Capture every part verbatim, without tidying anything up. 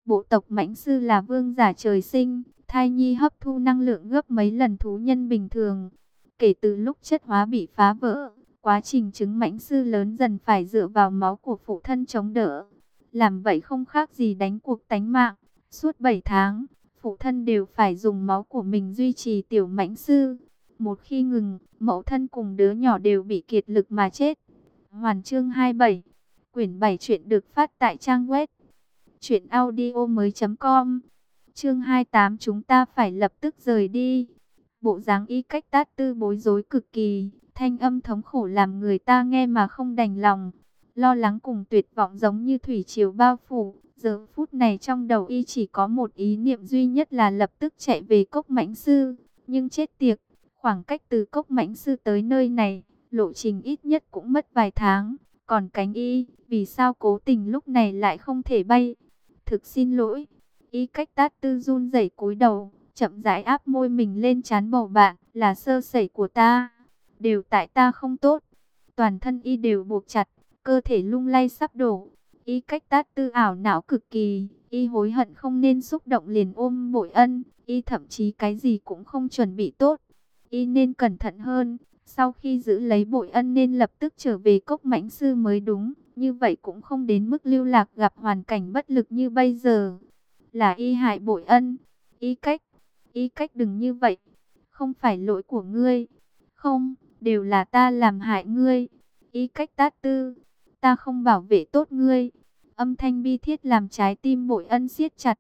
Bộ tộc mãnh sư là vương giả trời sinh, thai nhi hấp thu năng lượng gấp mấy lần thú nhân bình thường. Kể từ lúc chất hóa bị phá vỡ, quá trình trứng mãnh sư lớn dần phải dựa vào máu của phụ thân chống đỡ. Làm vậy không khác gì đánh cuộc tánh mạng. Suốt bảy tháng, phụ thân đều phải dùng máu của mình duy trì tiểu mãnh sư. Một khi ngừng, mẫu thân cùng đứa nhỏ đều bị kiệt lực mà chết. Hoàn chương hai mươi bảy, quyển bảy truyện được phát tại trang web truyện audio mới com. Chương hai mươi tám, chúng ta phải lập tức rời đi. Bộ dáng Y Cách Tát Tư bối rối cực kỳ, thanh âm thống khổ làm người ta nghe mà không đành lòng. Lo lắng cùng tuyệt vọng giống như thủy triều bao phủ. Giờ phút này trong đầu y chỉ có một ý niệm duy nhất là lập tức chạy về cốc mãnh sư. Nhưng chết tiệt, khoảng cách từ cốc mãnh sư tới nơi này, lộ trình ít nhất cũng mất vài tháng. Còn cánh y, vì sao cố tình lúc này lại không thể bay? Thực xin lỗi. Y Cách Tát Tư run rẩy cúi đầu, chậm rãi áp môi mình lên trán bầu bạn, là sơ sẩy của ta. Đều tại ta không tốt. Toàn thân y đều buộc chặt, cơ thể lung lay sắp đổ. Y Cách Tát Tư ảo não cực kỳ, y hối hận không nên xúc động liền ôm Bội Ân, y thậm chí cái gì cũng không chuẩn bị tốt. Y nên cẩn thận hơn, sau khi giữ lấy Bội Ân nên lập tức trở về cốc mãnh sư mới đúng, như vậy cũng không đến mức lưu lạc gặp hoàn cảnh bất lực như bây giờ. Là y hại Bội Ân. Y Cách, Y Cách đừng như vậy, không phải lỗi của ngươi. Không, đều là ta làm hại ngươi. Y Cách Tát Tư, ta không bảo vệ tốt ngươi. Âm thanh bi thiết làm trái tim Bội Ân siết chặt.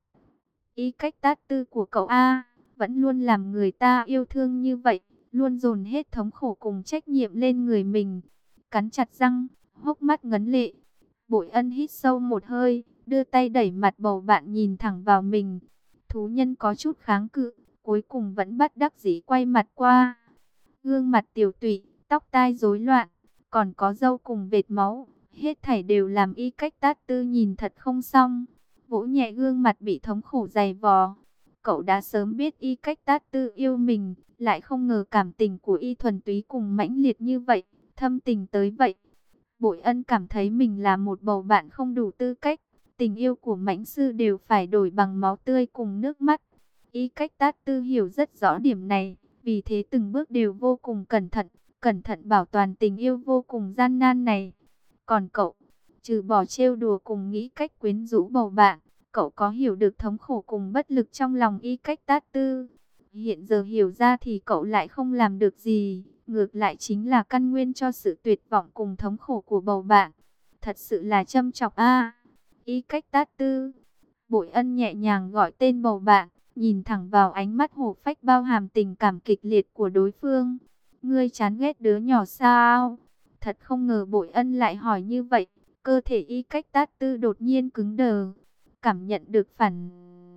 Y Cách Tát Tư của cậu A, vẫn luôn làm người ta yêu thương như vậy, luôn dồn hết thống khổ cùng trách nhiệm lên người mình. Cắn chặt răng, hốc mắt ngấn lệ. Bội Ân hít sâu một hơi, đưa tay đẩy mặt bầu bạn nhìn thẳng vào mình. Thú nhân có chút kháng cự, cuối cùng vẫn bất đắc dĩ quay mặt qua. Gương mặt tiểu tụy, tóc tai rối loạn, còn có râu cùng vệt máu, hết thảy đều làm Y Cách Tát Tư nhìn thật không xong. Vỗ nhẹ gương mặt bị thống khổ dày vò. Cậu đã sớm biết Y Cách Tát Tư yêu mình, lại không ngờ cảm tình của y thuần túy cùng mãnh liệt như vậy, thâm tình tới vậy. Bội Ân cảm thấy mình là một bầu bạn không đủ tư cách, tình yêu của mãnh sư đều phải đổi bằng máu tươi cùng nước mắt. Y Cách Tát Tư hiểu rất rõ điểm này, vì thế từng bước đều vô cùng cẩn thận, cẩn thận bảo toàn tình yêu vô cùng gian nan này. Còn cậu, trừ bỏ trêu đùa cùng nghĩ cách quyến rũ bầu bạn, cậu có hiểu được thống khổ cùng bất lực trong lòng Y Cách Tát Tư? Hiện giờ hiểu ra thì cậu lại không làm được gì, ngược lại chính là căn nguyên cho sự tuyệt vọng cùng thống khổ của bầu bạn. Thật sự là châm chọc a. Y Cách Tát Tư. Bội Ân nhẹ nhàng gọi tên bầu bạn, nhìn thẳng vào ánh mắt hổ phách bao hàm tình cảm kịch liệt của đối phương. Ngươi chán ghét đứa nhỏ sao? Thật không ngờ Bội Ân lại hỏi như vậy. Cơ thể Y Cách Tát Tư đột nhiên cứng đờ, cảm nhận được phản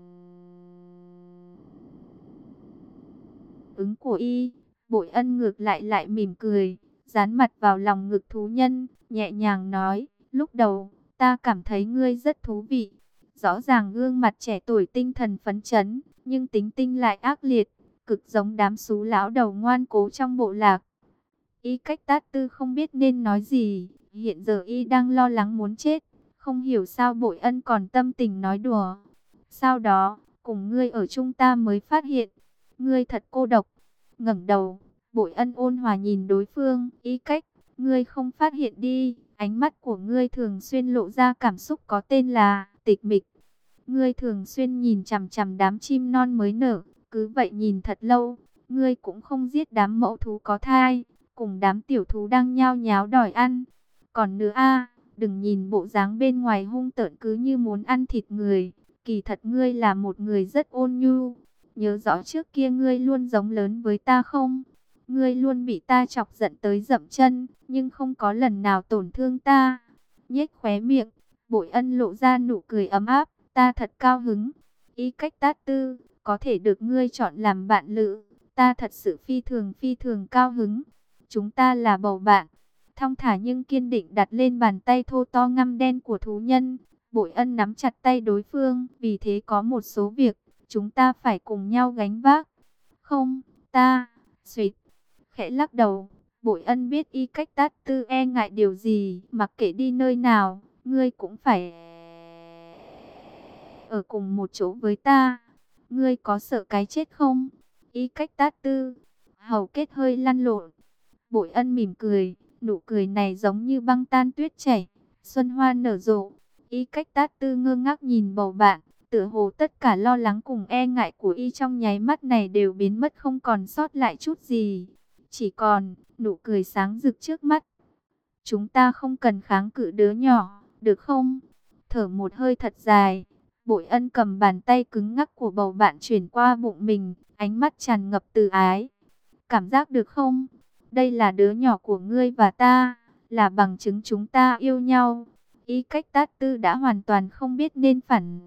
ứng của y. Bội Ân ngược lại lại mỉm cười, dán mặt vào lòng ngực thú nhân, nhẹ nhàng nói, lúc đầu, ta cảm thấy ngươi rất thú vị. Rõ ràng gương mặt trẻ tuổi tinh thần phấn chấn, nhưng tính tinh lại ác liệt, cực giống đám xú lão đầu ngoan cố trong bộ lạc. Y Cách Tát Tư không biết nên nói gì, hiện giờ y đang lo lắng muốn chết, không hiểu sao Bội Ân còn tâm tình nói đùa. Sau đó, cùng ngươi ở chung ta mới phát hiện, ngươi thật cô độc. Ngẩng đầu, Bội Ân ôn hòa nhìn đối phương, Y Cách, ngươi không phát hiện đi, ánh mắt của ngươi thường xuyên lộ ra cảm xúc có tên là tịch mịch. Ngươi thường xuyên nhìn chằm chằm đám chim non mới nở, cứ vậy nhìn thật lâu, ngươi cũng không giết đám mẫu thú có thai, cùng đám tiểu thú đang nhao nháo đòi ăn. Còn nữa a, đừng nhìn bộ dáng bên ngoài hung tợn cứ như muốn ăn thịt người, kỳ thật ngươi là một người rất ôn nhu. Nhớ rõ trước kia ngươi luôn giống lớn với ta không? Ngươi luôn bị ta chọc giận tới dậm chân, nhưng không có lần nào tổn thương ta. Nhếch khóe miệng, Bội Ân lộ ra nụ cười ấm áp, ta thật cao hứng. Y Cách Tát Tư, có thể được ngươi chọn làm bạn lữ, ta thật sự phi thường phi thường cao hứng. Chúng ta là bầu bạn. Thong thả nhưng kiên định đặt lên bàn tay thô to ngăm đen của thú nhân. Bội Ân nắm chặt tay đối phương, vì thế có một số việc chúng ta phải cùng nhau gánh vác. Không, ta, suýt, khẽ lắc đầu. Bội Ân biết Y Cách Tát Tư e ngại điều gì, mặc kệ đi nơi nào, ngươi cũng phải ở cùng một chỗ với ta. Ngươi có sợ cái chết không? Y Cách Tát Tư, hầu kết hơi lăn lộn. Bội Ân mỉm cười, nụ cười này giống như băng tan tuyết chảy, xuân hoa nở rộ. Y Cách Tát Tư ngơ ngác nhìn bầu bạn, tựa hồ tất cả lo lắng cùng e ngại của y trong nháy mắt này đều biến mất, không còn sót lại chút gì. Chỉ còn nụ cười sáng rực trước mắt. Chúng ta không cần kháng cự đứa nhỏ, được không? Thở một hơi thật dài, Bội Ân cầm bàn tay cứng ngắc của bầu bạn chuyển qua bụng mình, ánh mắt tràn ngập từ ái. Cảm giác được không? Đây là đứa nhỏ của ngươi và ta, là bằng chứng chúng ta yêu nhau. Y Cách Tát Tư đã hoàn toàn không biết nên phản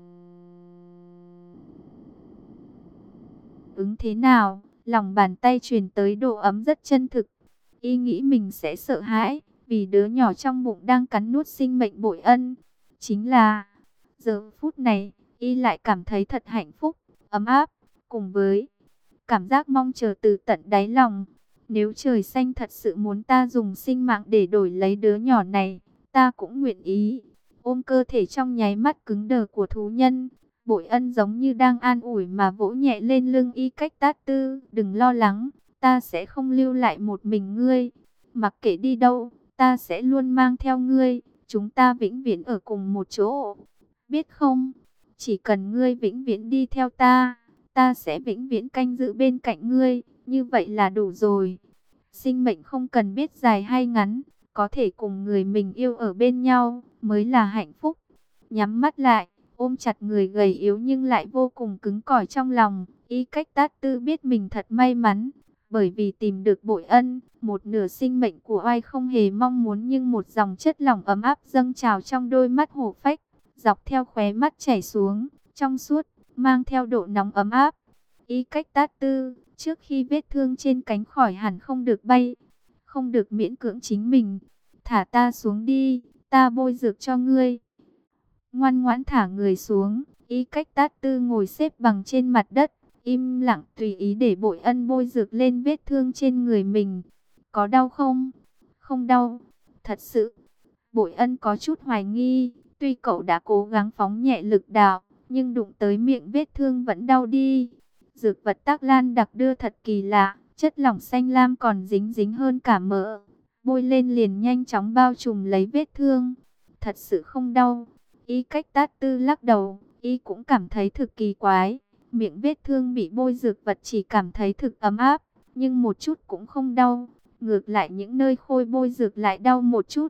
ứng thế nào. Lòng bàn tay truyền tới độ ấm rất chân thực. Y nghĩ mình sẽ sợ hãi, vì đứa nhỏ trong bụng đang cắn nuốt sinh mệnh Bội Ân. Chính là, giờ phút này, Y lại cảm thấy thật hạnh phúc, ấm áp, cùng với cảm giác mong chờ từ tận đáy lòng. Nếu trời xanh thật sự muốn ta dùng sinh mạng để đổi lấy đứa nhỏ này, ta cũng nguyện ý. Ôm cơ thể trong nháy mắt cứng đờ của thú nhân, Bội Ân giống như đang an ủi mà vỗ nhẹ lên lưng Y Cách Tát Tư. Đừng lo lắng, ta sẽ không lưu lại một mình ngươi. Mặc kệ đi đâu, ta sẽ luôn mang theo ngươi. Chúng ta vĩnh viễn ở cùng một chỗ. Biết không? Chỉ cần ngươi vĩnh viễn đi theo ta, ta sẽ vĩnh viễn canh giữ bên cạnh ngươi. Như vậy là đủ rồi. Sinh mệnh không cần biết dài hay ngắn, có thể cùng người mình yêu ở bên nhau mới là hạnh phúc. Nhắm mắt lại, ôm chặt người gầy yếu nhưng lại vô cùng cứng cỏi trong lòng, Y Cách Tát Tư biết mình thật may mắn, bởi vì tìm được Bội Ân. Một nửa sinh mệnh của oai không hề mong muốn, nhưng một dòng chất lỏng ấm áp dâng trào trong đôi mắt hổ phách, dọc theo khóe mắt chảy xuống, trong suốt, mang theo độ nóng ấm áp. Y Cách Tát Tư, trước khi vết thương trên cánh khỏi hẳn không được bay, không được miễn cưỡng chính mình. Thả ta xuống đi, ta bôi dược cho ngươi. Ngoan ngoãn thả người xuống, Y Cách Tát Tư ngồi xếp bằng trên mặt đất, im lặng tùy ý để Bội Ân bôi dược lên vết thương trên người mình. Có đau không? Không đau. Thật sự. Bội Ân có chút hoài nghi, tuy cậu đã cố gắng phóng nhẹ lực đạo, nhưng đụng tới miệng vết thương vẫn đau đi. Dược vật Tác Lan đặc đưa thật kỳ lạ, chất lỏng xanh lam còn dính dính hơn cả mỡ. Bôi lên liền nhanh chóng bao trùm lấy vết thương. Thật sự không đau. Y Cách Tát Tư lắc đầu, Y cũng cảm thấy thực kỳ quái. Miệng vết thương bị bôi dược vật chỉ cảm thấy thực ấm áp, nhưng một chút cũng không đau. Ngược lại những nơi khôi bôi dược lại đau một chút.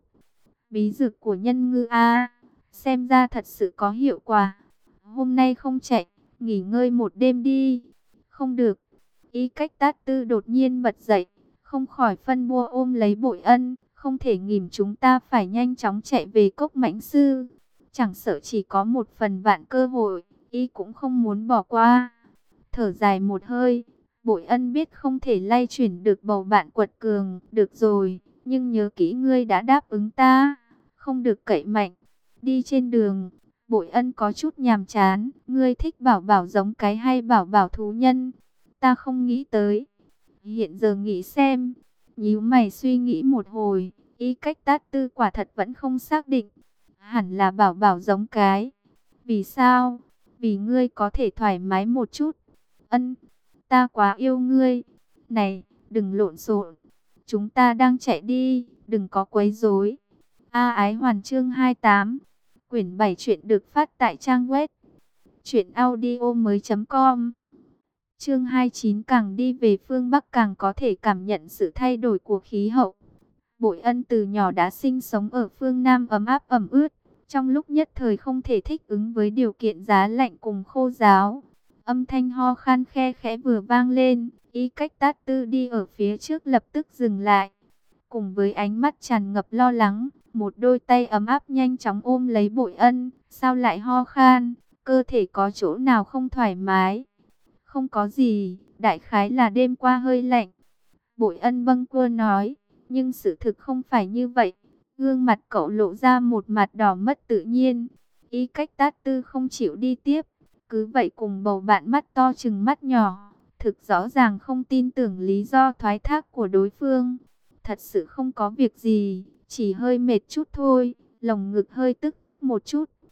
Bí dược của nhân ngư A, xem ra thật sự có hiệu quả. Hôm nay không chạy, nghỉ ngơi một đêm đi. Không được. Y Cách Tát Tư đột nhiên bật dậy, không khỏi phân bua ôm lấy Bội Ân. Không thể nghỉm, chúng ta phải nhanh chóng chạy về cốc mãnh sư. Chẳng sợ chỉ có một phần vạn cơ hội, Y cũng không muốn bỏ qua. Thở dài một hơi, Bội Ân biết không thể lay chuyển được bầu bạn quật cường. Được rồi, nhưng nhớ kỹ ngươi đã đáp ứng ta, không được cậy mạnh. Đi trên đường, Bội Ân có chút nhàm chán. Ngươi thích bảo bảo giống cái hay bảo bảo thú nhân? Ta không nghĩ tới. Hiện giờ nghĩ xem. Nhíu mày suy nghĩ một hồi, Y Cách Tát Tư quả thật vẫn không xác định. Hẳn là bảo bảo giống cái. Vì sao? Vì ngươi có thể thoải mái một chút. Ân, ta quá yêu ngươi. Này, đừng lộn xộn. Chúng ta đang chạy đi, đừng có quấy rối. A Ái Hoàn chương hai mươi tám. Quyển bảy truyện được phát tại trang web truyện audio mới chấm com. Chương hai mươi chín, càng đi về phương Bắc càng có thể cảm nhận sự thay đổi của khí hậu. Bội Ân từ nhỏ đã sinh sống ở phương Nam ấm áp ẩm ướt, trong lúc nhất thời không thể thích ứng với điều kiện giá lạnh cùng khô ráo. Âm thanh ho khan khe khẽ vừa vang lên, Y Cách Tát Tư đi ở phía trước lập tức dừng lại. Cùng với ánh mắt tràn ngập lo lắng, một đôi tay ấm áp nhanh chóng ôm lấy Bội Ân. Sao lại ho khan? Cơ thể có chỗ nào không thoải mái? Không có gì, đại khái là đêm qua hơi lạnh. Bội Ân bâng quơ nói, nhưng sự thực không phải như vậy. Gương mặt cậu lộ ra một mặt đỏ mất tự nhiên. Y Cách Tát Tư không chịu đi tiếp, cứ vậy cùng bầu bạn mắt to chừng mắt nhỏ. Thực rõ ràng không tin tưởng lý do thoái thác của đối phương. Thật sự không có việc gì, chỉ hơi mệt chút thôi, lồng ngực hơi tức một chút.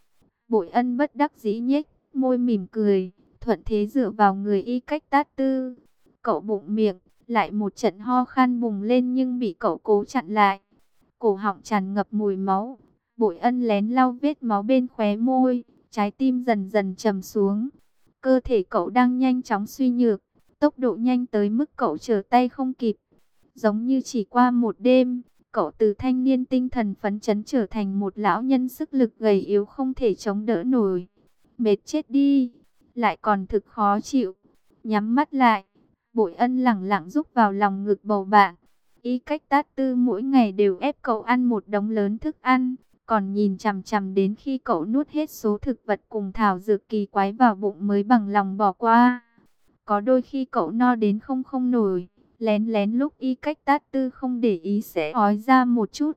Bội Ân bất đắc dĩ nhếch môi mỉm cười, thuận thế dựa vào người Y Cách Tát Tư. Cậu bụng miệng, lại một trận ho khan bùng lên nhưng bị cậu cố chặn lại. Cổ họng tràn ngập mùi máu. Bội Ân lén lau vết máu bên khóe môi, trái tim dần dần trầm xuống. Cơ thể cậu đang nhanh chóng suy nhược, tốc độ nhanh tới mức cậu trở tay không kịp. Giống như chỉ qua một đêm, cậu từ thanh niên tinh thần phấn chấn trở thành một lão nhân sức lực gầy yếu không thể chống đỡ nổi. Mệt chết đi, lại còn thực khó chịu. Nhắm mắt lại, Bội Ân lẳng lặng rúc vào lòng ngực bầu bạn. Y Cách Tát Tư mỗi ngày đều ép cậu ăn một đống lớn thức ăn, còn nhìn chằm chằm đến khi cậu nuốt hết số thực vật cùng thảo dược kỳ quái vào bụng mới bằng lòng bỏ qua. Có đôi khi cậu no đến không không nổi, lén lén lúc Y Cách Tát Tư không để ý sẽ ói ra một chút.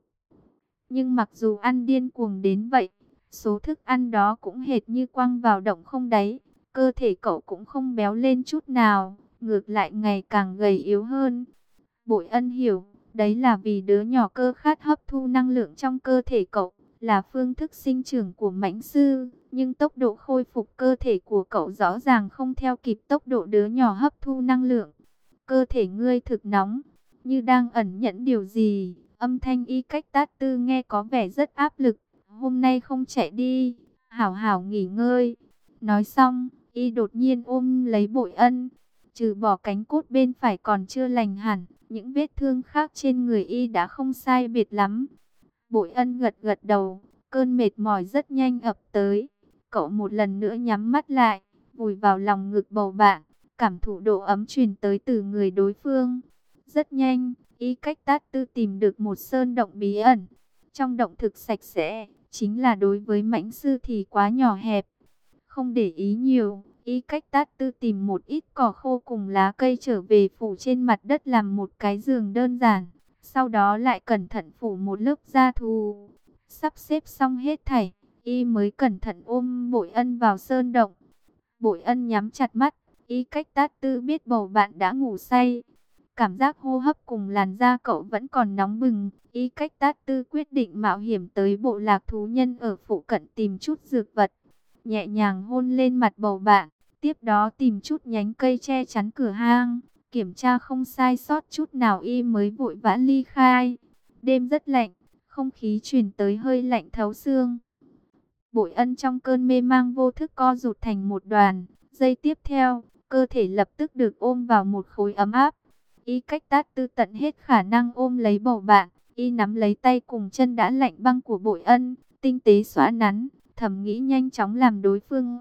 Nhưng mặc dù ăn điên cuồng đến vậy, số thức ăn đó cũng hệt như quăng vào động không đáy. Cơ thể cậu cũng không béo lên chút nào, ngược lại ngày càng gầy yếu hơn. Bội Ân hiểu, đấy là vì đứa nhỏ cơ khát hấp thu năng lượng trong cơ thể cậu, là phương thức sinh trưởng của mãnh sư. Nhưng tốc độ khôi phục cơ thể của cậu rõ ràng không theo kịp tốc độ đứa nhỏ hấp thu năng lượng. Cơ thể ngươi thực nóng, như đang ẩn nhẫn điều gì. Âm thanh Y Cách Tát Tư nghe có vẻ rất áp lực. Hôm nay không chạy đi, hảo hảo nghỉ ngơi. Nói xong, Y đột nhiên ôm lấy Bội Ân. Trừ bỏ cánh cốt bên phải còn chưa lành hẳn, những vết thương khác trên người Y đã không sai biệt lắm. Bội Ân gật gật đầu, cơn mệt mỏi rất nhanh ập tới. Cậu một lần nữa nhắm mắt lại, vùi vào lòng ngực bầu bạn, cảm thụ độ ấm truyền tới từ người đối phương. Rất nhanh, Y Cách Tát Tư tìm được một sơn động bí ẩn. Trong động thực sạch sẽ, chính là đối với mãnh sư thì quá nhỏ hẹp. Không để ý nhiều, Y Cách Tát Tư tìm một ít cỏ khô cùng lá cây trở về phủ trên mặt đất làm một cái giường đơn giản. Sau đó lại cẩn thận phủ một lớp da thú. Sắp xếp xong hết thảy, Y mới cẩn thận ôm Bội Ân vào sơn động. Bội Ân nhắm chặt mắt, Y Cách Tát Tư biết bầu bạn đã ngủ say. Cảm giác hô hấp cùng làn da cậu vẫn còn nóng bừng. Y Cách Tát Tư quyết định mạo hiểm tới bộ lạc thú nhân ở phụ cận tìm chút dược vật. Nhẹ nhàng hôn lên mặt bầu bạn, tiếp đó tìm chút nhánh cây che chắn cửa hang. Kiểm tra không sai sót chút nào Y mới vội vã ly khai. Đêm rất lạnh, không khí truyền tới hơi lạnh thấu xương. Bội Ân trong cơn mê mang vô thức co rụt thành một đoàn. Giây tiếp theo, cơ thể lập tức được ôm vào một khối ấm áp. Y Cách Tát Tư tận hết khả năng ôm lấy bầu bạn. Y nắm lấy tay cùng chân đã lạnh băng của Bội Ân, tinh tế xóa nắn, thầm nghĩ nhanh chóng làm đối phương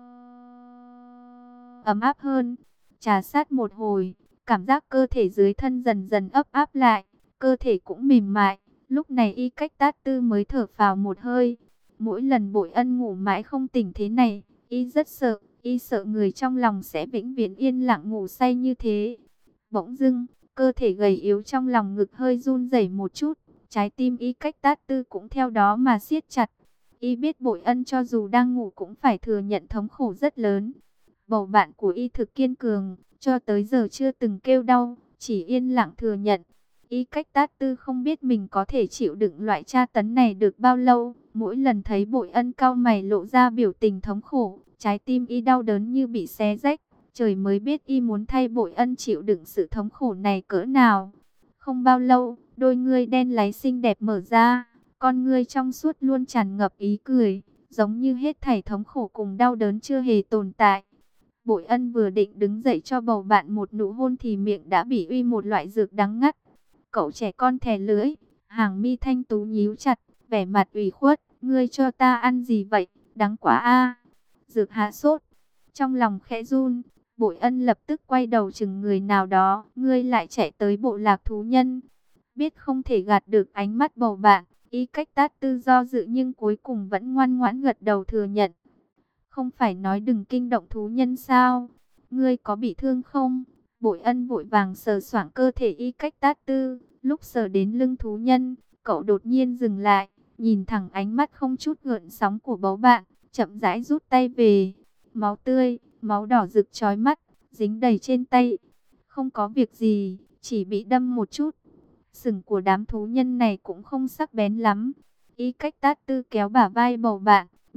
ấm áp hơn. Trà sát một hồi, cảm giác cơ thể dưới thân dần dần ấp áp lại, cơ thể cũng mềm mại. Lúc này Y Cách Tát Tư mới thở phào một hơi. Mỗi lần Bội Ân ngủ mãi không tỉnh thế này, Y rất sợ. Y sợ người trong lòng sẽ vĩnh viễn yên lặng ngủ say như thế. Bỗng dưng, cơ thể gầy yếu trong lòng ngực hơi run rẩy một chút. Trái tim Y Cách Tát Tư cũng theo đó mà siết chặt. Y biết Bội Ân cho dù đang ngủ cũng phải thừa nhận thống khổ rất lớn. Bầu bạn của Y thực kiên cường, cho tới giờ chưa từng kêu đau, chỉ yên lặng thừa nhận. Y Cách Tát Tư không biết mình có thể chịu đựng loại tra tấn này được bao lâu. Mỗi lần thấy Bội Ân cau mày lộ ra biểu tình thống khổ, trái tim Y đau đớn như bị xé rách. Trời mới biết Y muốn thay Bội Ân chịu đựng sự thống khổ này cỡ nào. Không bao lâu, đôi ngươi đen láy xinh đẹp mở ra, con ngươi trong suốt luôn tràn ngập ý cười, giống như hết thảy thống khổ cùng đau đớn chưa hề tồn tại. Bội Ân vừa định đứng dậy cho bầu bạn một nụ hôn thì miệng đã bị uy một loại dược đắng ngắt. Cậu trẻ con thè lưỡi, hàng mi thanh tú nhíu chặt, vẻ mặt ủy khuất, ngươi cho ta ăn gì vậy, đắng quá a. Dược hạ sốt, trong lòng khẽ run. Bội Ân lập tức quay đầu chừng người nào đó, ngươi lại chạy tới bộ lạc thú nhân. Biết không thể gạt được ánh mắt bầu bạn, Y Cách Tát Tư do dự nhưng cuối cùng vẫn ngoan ngoãn gật đầu thừa nhận. Không phải nói đừng kinh động thú nhân sao? Ngươi có bị thương không? Bội Ân vội vàng sờ soạng cơ thể Y Cách Tát Tư, lúc sờ đến lưng thú nhân, cậu đột nhiên dừng lại, nhìn thẳng ánh mắt không chút gợn sóng của bầu bạn, chậm rãi rút tay về. Máu tươi, máu đỏ rực chói mắt, dính đầy trên tay. Không có việc gì, chỉ bị đâm một chút. Sừng của đám thú nhân này cũng không sắc bén lắm. Y Cách Tát Tư kéo bả vai bầu bạn, nhẹ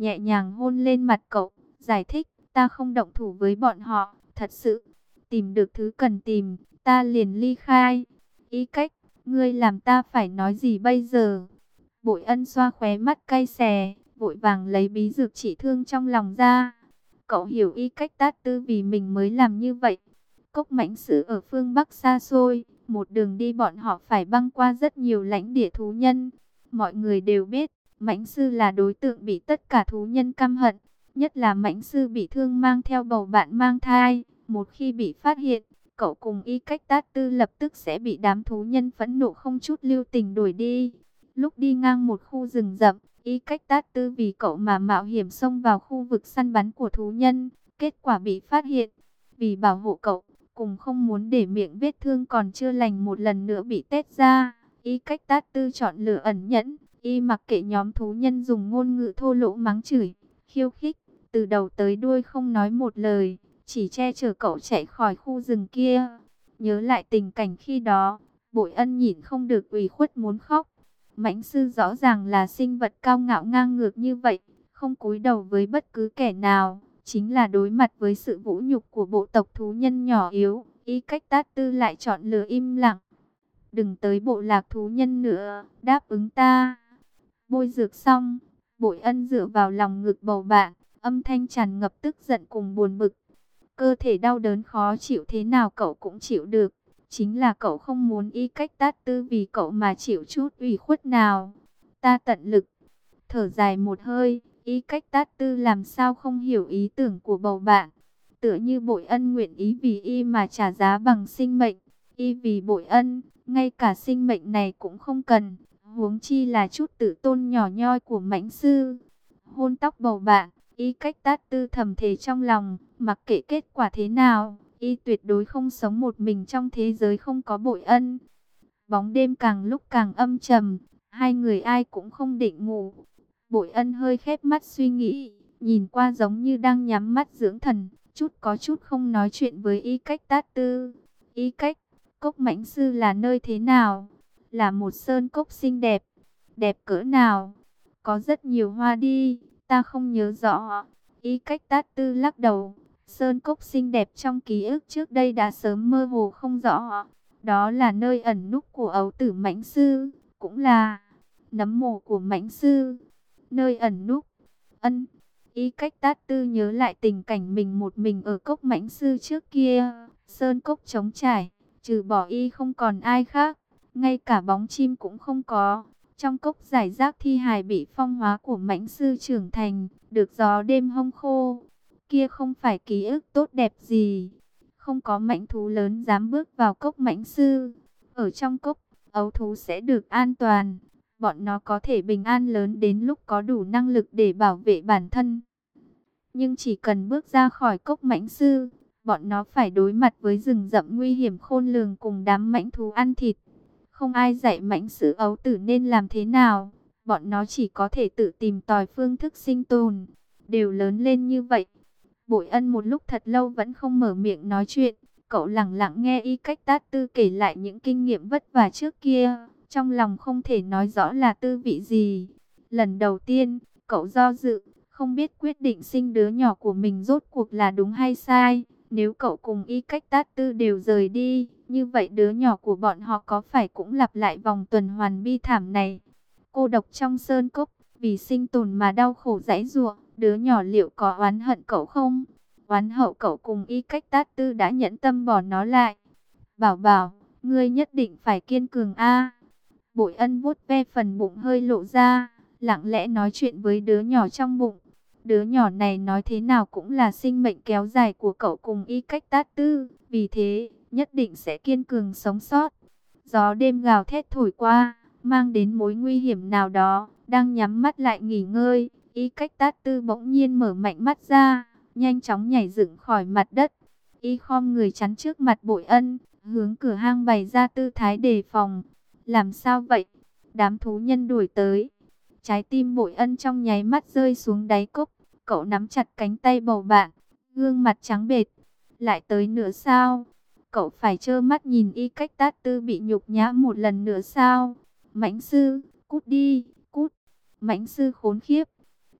nhẹ nhàng hôn lên mặt cậu, giải thích, ta không động thủ với bọn họ, thật sự, tìm được thứ cần tìm, ta liền ly khai. Ý cách, ngươi làm ta phải nói gì bây giờ? Bội Ân xoa khóe mắt cay xè, vội vàng lấy bí dược trị thương trong lòng ra. Cậu hiểu Y Cách Tát Tư vì mình mới làm như vậy. Cốc Mãnh Sử ở phương Bắc xa xôi, một đường đi bọn họ phải băng qua rất nhiều lãnh địa thú nhân. Mọi người đều biết, Mãnh Sư là đối tượng bị tất cả thú nhân căm hận, nhất là Mãnh Sư bị thương mang theo bầu bạn mang thai. Một khi bị phát hiện, cậu cùng Y Cách Tát Tư lập tức sẽ bị đám thú nhân phẫn nộ không chút lưu tình đuổi đi. Lúc đi ngang một khu rừng rậm, Y Cách Tát Tư vì cậu mà mạo hiểm xông vào khu vực săn bắn của thú nhân, kết quả bị phát hiện. Vì bảo hộ cậu, cùng không muốn để miệng vết thương còn chưa lành một lần nữa bị tét ra, Y Cách Tát Tư chọn lựa ẩn nhẫn, y mặc kệ nhóm thú nhân dùng ngôn ngữ thô lỗ mắng chửi, khiêu khích, từ đầu tới đuôi không nói một lời, chỉ che chở cậu chạy khỏi khu rừng kia. Nhớ lại tình cảnh khi đó, Bội Ân nhịn không được ủy khuất muốn khóc. Mãnh Sư rõ ràng là sinh vật cao ngạo ngang ngược như vậy, không cúi đầu với bất cứ kẻ nào, chính là đối mặt với sự vũ nhục của bộ tộc thú nhân nhỏ yếu, Y Cách Tát Tư lại chọn lựa im lặng. Đừng tới bộ lạc thú nhân nữa, đáp ứng ta. Bôi dược xong, Bội Ân dựa vào lòng ngực bầu bạn, âm thanh tràn ngập tức giận cùng buồn bực. Cơ thể đau đớn khó chịu thế nào cậu cũng chịu được. Chính là cậu không muốn Y Cách Tát Tư vì cậu mà chịu chút ủy khuất nào. Ta tận lực. Thở dài một hơi, Y Cách Tát Tư làm sao không hiểu ý tưởng của bầu bạn. Tựa như Bội Ân nguyện ý vì y mà trả giá bằng sinh mệnh. Y vì Bội Ân, ngay cả sinh mệnh này cũng không cần. Huống chi là chút tự tôn nhỏ nhoi của Mãnh Sư. Hôn tóc bầu bạn, Y Cách Tát Tư thầm thề trong lòng, mặc kệ kết quả thế nào, y tuyệt đối không sống một mình trong thế giới không có Bội Ân. Bóng đêm càng lúc càng âm trầm, hai người ai cũng không định ngủ. Bội Ân hơi khép mắt suy nghĩ, nhìn qua giống như đang nhắm mắt dưỡng thần, chút có chút không nói chuyện với Y Cách Tát Tư. Y Cách, Cốc Mãnh Sư là nơi thế nào? Là một sơn cốc xinh đẹp. Đẹp cỡ nào? Có rất nhiều hoa đi, ta không nhớ rõ. Y Cách Tát Tư lắc đầu. Sơn cốc xinh đẹp trong ký ức trước đây đã sớm mơ hồ không rõ. Đó là nơi ẩn núp của ấu tử Mãnh Sư, cũng là nấm mồ của Mãnh Sư. Nơi ẩn núp. Ân. Y Cách Tát Tư nhớ lại tình cảnh mình một mình ở cốc Mãnh Sư trước kia. Sơn cốc trống trải, trừ bỏ y không còn ai khác, ngay cả bóng chim cũng không có. Trong cốc giải rác thi hài bị phong hóa của Mãnh Sư trưởng thành, được gió đêm hong khô. Kia không phải ký ức tốt đẹp gì. Không có mãnh thú lớn dám bước vào cốc Mãnh Sư. Ở trong cốc, ấu thú sẽ được an toàn. Bọn nó có thể bình an lớn đến lúc có đủ năng lực để bảo vệ bản thân. Nhưng chỉ cần bước ra khỏi cốc Mãnh Sư, bọn nó phải đối mặt với rừng rậm nguy hiểm khôn lường cùng đám mãnh thú ăn thịt. Không ai dạy Mãnh Sư ấu tử nên làm thế nào. Bọn nó chỉ có thể tự tìm tòi phương thức sinh tồn. Đều lớn lên như vậy. Bội Ân một lúc thật lâu vẫn không mở miệng nói chuyện. Cậu lặng lặng nghe Y Cách Tát Tư kể lại những kinh nghiệm vất vả trước kia. Trong lòng không thể nói rõ là tư vị gì. Lần đầu tiên, cậu do dự, không biết quyết định sinh đứa nhỏ của mình rốt cuộc là đúng hay sai. Nếu cậu cùng Y Cách Tát Tư đều rời đi, như vậy đứa nhỏ của bọn họ có phải cũng lặp lại vòng tuần hoàn bi thảm này. Cô độc trong sơn cốc, vì sinh tồn mà đau khổ giãy giụa, đứa nhỏ liệu có oán hận cậu không? Oán hậu cậu cùng Y Cách Tát Tư đã nhẫn tâm bỏ nó lại. Bảo bảo, ngươi nhất định phải kiên cường a. Bội Ân vuốt ve phần bụng hơi lộ ra, lặng lẽ nói chuyện với đứa nhỏ trong bụng. Đứa nhỏ này nói thế nào cũng là sinh mệnh kéo dài của cậu cùng Y Cách Tát Tư, vì thế, nhất định sẽ kiên cường sống sót. Gió đêm gào thét thổi qua, mang đến mối nguy hiểm nào đó, đang nhắm mắt lại nghỉ ngơi. Y Cách Tát Tư bỗng nhiên mở mạnh mắt ra, nhanh chóng nhảy dựng khỏi mặt đất. Y khom người chắn trước mặt Bội Ân, hướng cửa hang bày ra tư thái đề phòng. Làm sao vậy? Đám thú nhân đuổi tới. Trái tim Bội Ân trong nháy mắt rơi xuống đáy cốc. Cậu nắm chặt cánh tay bầu bạn, gương mặt trắng bệch. Lại tới nữa sao? Cậu phải trơ mắt nhìn Y Cách Tát Tư bị nhục nhã một lần nữa sao? Mãnh Sư, cút đi, cút. Mãnh Sư khốn khiếp.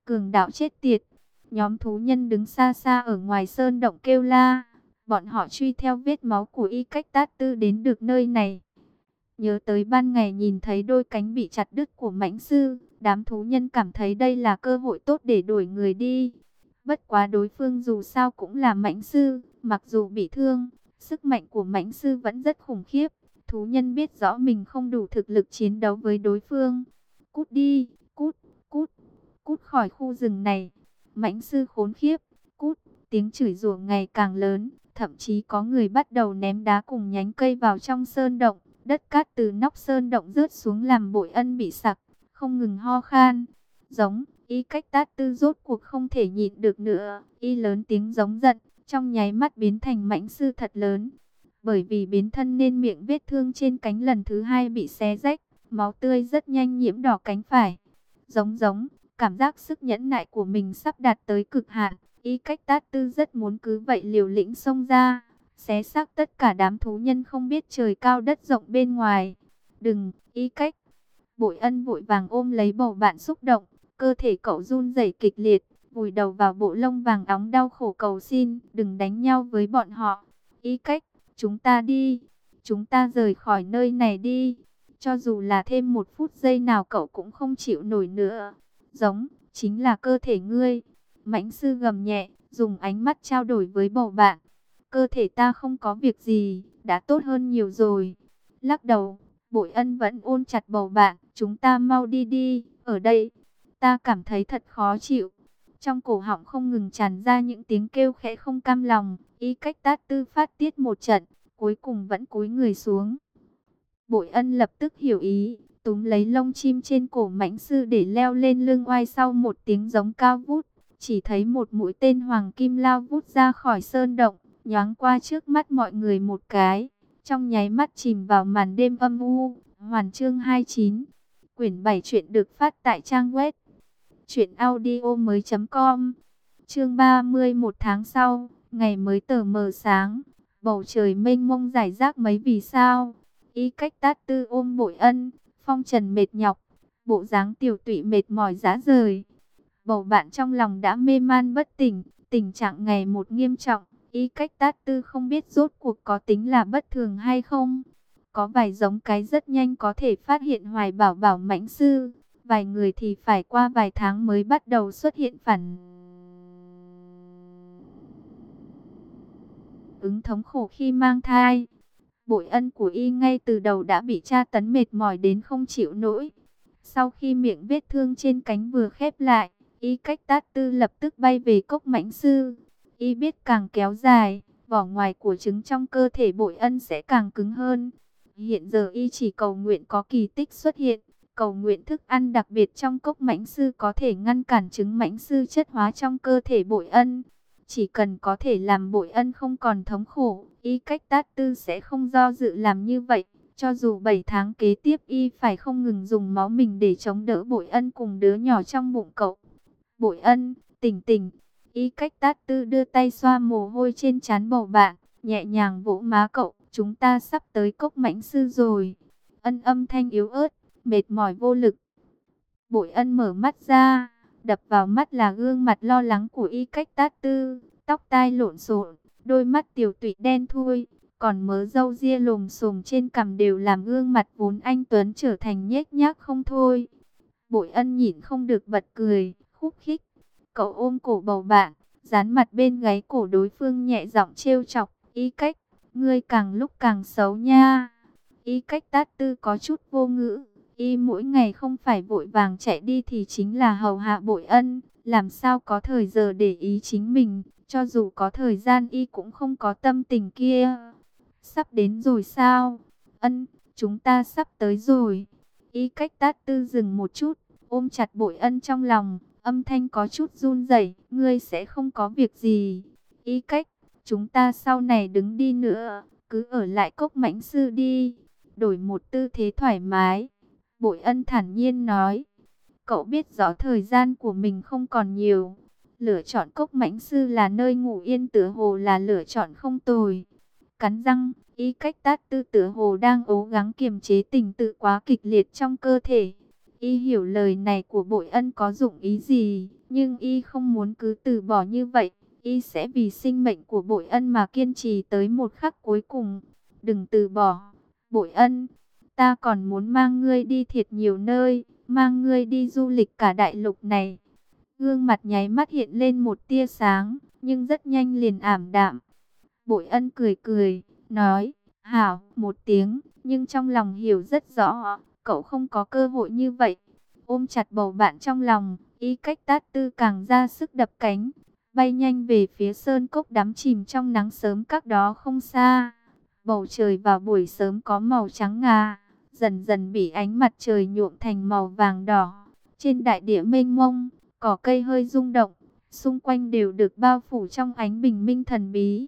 Cường đạo chết tiệt. Nhóm thú nhân đứng xa xa ở ngoài sơn động kêu la. Bọn họ truy theo vết máu của Y Cách Tát Tư đến được nơi này. Nhớ tới ban ngày nhìn thấy đôi cánh bị chặt đứt của mãnh sư, đám thú nhân cảm thấy đây là cơ hội tốt để đuổi người đi. Bất quá đối phương dù sao cũng là mãnh sư, mặc dù bị thương, sức mạnh của mãnh sư vẫn rất khủng khiếp. Thú nhân biết rõ mình không đủ thực lực chiến đấu với đối phương. Cút đi, cút, cút, cút khỏi khu rừng này. Mãnh sư khốn khiếp, cút, tiếng chửi rủa ngày càng lớn, thậm chí có người bắt đầu ném đá cùng nhánh cây vào trong sơn động. Đất cát từ nóc sơn động rớt xuống làm Bội Ân bị sặc, không ngừng ho khan. Giống, Y Cách Tát Tư rốt cuộc không thể nhịn được nữa, y lớn tiếng giống giận, trong nháy mắt biến thành mãnh sư thật lớn. Bởi vì biến thân nên miệng vết thương trên cánh lần thứ hai bị xé rách, máu tươi rất nhanh nhiễm đỏ cánh phải. Giống giống, cảm giác sức nhẫn nại của mình sắp đạt tới cực hạn, Y Cách Tát Tư rất muốn cứ vậy liều lĩnh xông ra, xé xác tất cả đám thú nhân không biết trời cao đất rộng bên ngoài. Đừng, Y Cách. Bội Ân vội vàng ôm lấy bầu bạn xúc động, cơ thể cậu run rẩy kịch liệt, vùi đầu vào bộ lông vàng óng đau khổ cầu xin, đừng đánh nhau với bọn họ. Y Cách, chúng ta đi, chúng ta rời khỏi nơi này đi. Cho dù là thêm một phút giây nào cậu cũng không chịu nổi nữa. Giống, chính là cơ thể ngươi. Mãnh sư gầm nhẹ, dùng ánh mắt trao đổi với bầu bạn. Cơ thể ta không có việc gì, đã tốt hơn nhiều rồi. Lắc đầu, Bội Ân vẫn ôm chặt bầu bạn. Chúng ta mau đi đi, ở đây. Ta cảm thấy thật khó chịu. Trong cổ họng không ngừng tràn ra những tiếng kêu khẽ không cam lòng. Y Cách Tát Tư phát tiết một trận, cuối cùng vẫn cúi người xuống. Bội Ân lập tức hiểu ý, túm lấy lông chim trên cổ mãnh sư để leo lên lưng oai. Sau một tiếng giống cao vút, chỉ thấy một mũi tên hoàng kim lao vút ra khỏi sơn động, nhoáng qua trước mắt mọi người một cái, trong nháy mắt chìm vào màn đêm âm u. Hoàn chương hai mươi chín, quyển bảy truyện được phát tại trang web truyện audio mới chấm com. Chương ba mươi mốt tháng sau, ngày mới tờ mờ sáng, bầu trời mênh mông rải rác mấy vì sao. Y Cách Tát Tư ôm Bội Ân, phong trần mệt nhọc, bộ dáng tiểu tụy mệt mỏi rã rời. Bầu bạn trong lòng đã mê man bất tỉnh, tình trạng ngày một nghiêm trọng. Y Cách Tát Tư không biết rốt cuộc có tính là bất thường hay không. Có vài giống cái rất nhanh có thể phát hiện hoài bảo bảo mãnh sư, vài người thì phải qua vài tháng mới bắt đầu xuất hiện phản ứng thống khổ khi mang thai. Bội Ân của y ngay từ đầu đã bị tra tấn mệt mỏi đến không chịu nổi. Sau khi miệng vết thương trên cánh vừa khép lại, Y Cách Tát Tư lập tức bay về cốc mãnh sư. Y biết càng kéo dài, vỏ ngoài của trứng trong cơ thể Bội Ân sẽ càng cứng hơn. Hiện giờ y chỉ cầu nguyện có kỳ tích xuất hiện, cầu nguyện thức ăn đặc biệt trong cốc mãnh sư có thể ngăn cản trứng mãnh sư chất hóa trong cơ thể Bội Ân. Chỉ cần có thể làm Bội Ân không còn thống khổ, Y Cách Tát Tư sẽ không do dự làm như vậy. Cho dù bảy tháng kế tiếp y phải không ngừng dùng máu mình để chống đỡ Bội Ân cùng đứa nhỏ trong bụng cậu. Bội Ân, tỉnh tỉnh. Y Cách Tát Tư đưa tay xoa mồ hôi trên trán bầu bạn, nhẹ nhàng vỗ má cậu. Chúng ta sắp tới cốc mãnh sư rồi. Ân âm thanh yếu ớt, mệt mỏi vô lực. Bội Ân mở mắt ra, đập vào mắt là gương mặt lo lắng của Y Cách Tát Tư, tóc tai lộn xộn, đôi mắt tiểu tụy đen thui, còn mớ râu ria lồm xồm trên cằm đều làm gương mặt vốn anh tuấn trở thành nhếch nhác không thôi. Bội Ân nhịn không được bật cười, khúc khích. Cậu ôm cổ bầu bạn, dán mặt bên gáy cổ đối phương nhẹ giọng trêu chọc. Y Cách, ngươi càng lúc càng xấu nha. Y Cách Tát Tư có chút vô ngữ. Y mỗi ngày không phải vội vàng chạy đi thì chính là hầu hạ Bội Ân, làm sao có thời giờ để ý chính mình. Cho dù có thời gian y cũng không có tâm tình kia. Sắp đến rồi sao? Ân, chúng ta sắp tới rồi. Y Cách Tát Tư dừng một chút, ôm chặt Bội Ân trong lòng, âm thanh có chút run rẩy. Ngươi sẽ không có việc gì. Y Cách, chúng ta sau này đứng đi nữa, cứ ở lại cốc mãnh sư đi. Đổi một tư thế thoải mái. Bội Ân thản nhiên nói. Cậu biết rõ thời gian của mình không còn nhiều. Lựa chọn cốc mãnh sư là nơi ngủ yên tựa hồ là lựa chọn không tồi. Cắn răng, Y Cách Tát Tư tựa hồ đang cố gắng kiềm chế tình tự quá kịch liệt trong cơ thể. Y hiểu lời này của Bội Ân có dụng ý gì, nhưng Y không muốn cứ từ bỏ như vậy. Y sẽ vì sinh mệnh của Bội Ân mà kiên trì tới một khắc cuối cùng. Đừng từ bỏ, Bội Ân. Ta còn muốn mang ngươi đi thiệt nhiều nơi, mang ngươi đi du lịch cả đại lục này. Gương mặt nháy mắt hiện lên một tia sáng, nhưng rất nhanh liền ảm đạm. Bội Ân cười cười, nói, hảo, một tiếng, nhưng trong lòng hiểu rất rõ, cậu không có cơ hội như vậy. Ôm chặt bầu bạn trong lòng, Y Cách Tát Tư càng ra sức đập cánh, bay nhanh về phía sơn cốc đắm chìm trong nắng sớm cách đó không xa. Bầu trời vào buổi sớm có màu trắng ngà, dần dần bị ánh mặt trời nhuộm thành màu vàng đỏ. Trên đại địa mênh mông, cỏ cây hơi rung động, xung quanh đều được bao phủ trong ánh bình minh thần bí.